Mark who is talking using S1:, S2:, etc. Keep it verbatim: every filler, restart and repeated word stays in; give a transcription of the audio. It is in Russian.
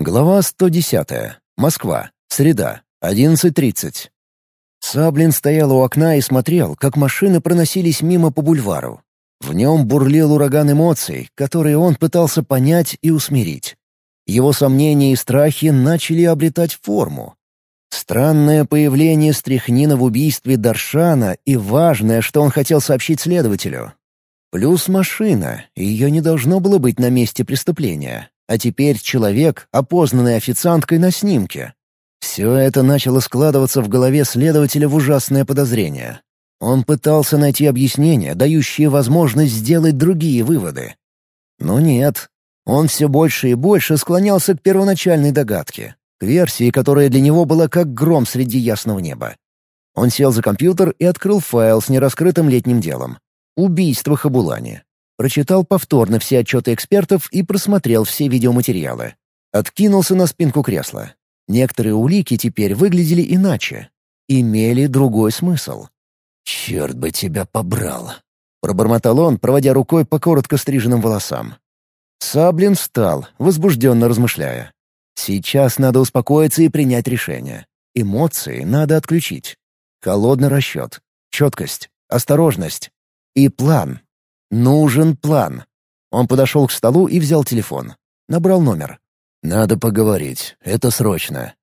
S1: Глава сто десятая. Москва. Среда. одиннадцать тридцать. Саблин стоял у окна и смотрел, как машины проносились мимо по бульвару. В нем бурлил ураган эмоций, которые он пытался понять и усмирить. Его сомнения и страхи начали обретать форму. Странное появление стряхнина в убийстве Даршана и важное, что он хотел сообщить следователю. Плюс машина, ее не должно было быть на месте преступления. А теперь человек, опознанный официанткой на снимке. Все это начало складываться в голове следователя в ужасное подозрение. Он пытался найти объяснения, дающие возможность сделать другие выводы. Но нет. Он все больше и больше склонялся к первоначальной догадке, к версии, которая для него была как гром среди ясного неба. Он сел за компьютер и открыл файл с нераскрытым летним делом. Убийство Хабулани. Прочитал повторно все отчеты экспертов и просмотрел все видеоматериалы. Откинулся на спинку кресла. Некоторые улики теперь выглядели иначе. Имели другой смысл. «Черт бы тебя побрал!» — пробормотал он, проводя рукой по коротко стриженным волосам. Саблин встал, возбужденно размышляя. «Сейчас надо успокоиться и принять решение. Эмоции надо отключить. Холодный расчет, четкость, осторожность и план. Нужен план». Он подошел к столу и взял телефон. Набрал номер. «Надо поговорить. Это срочно.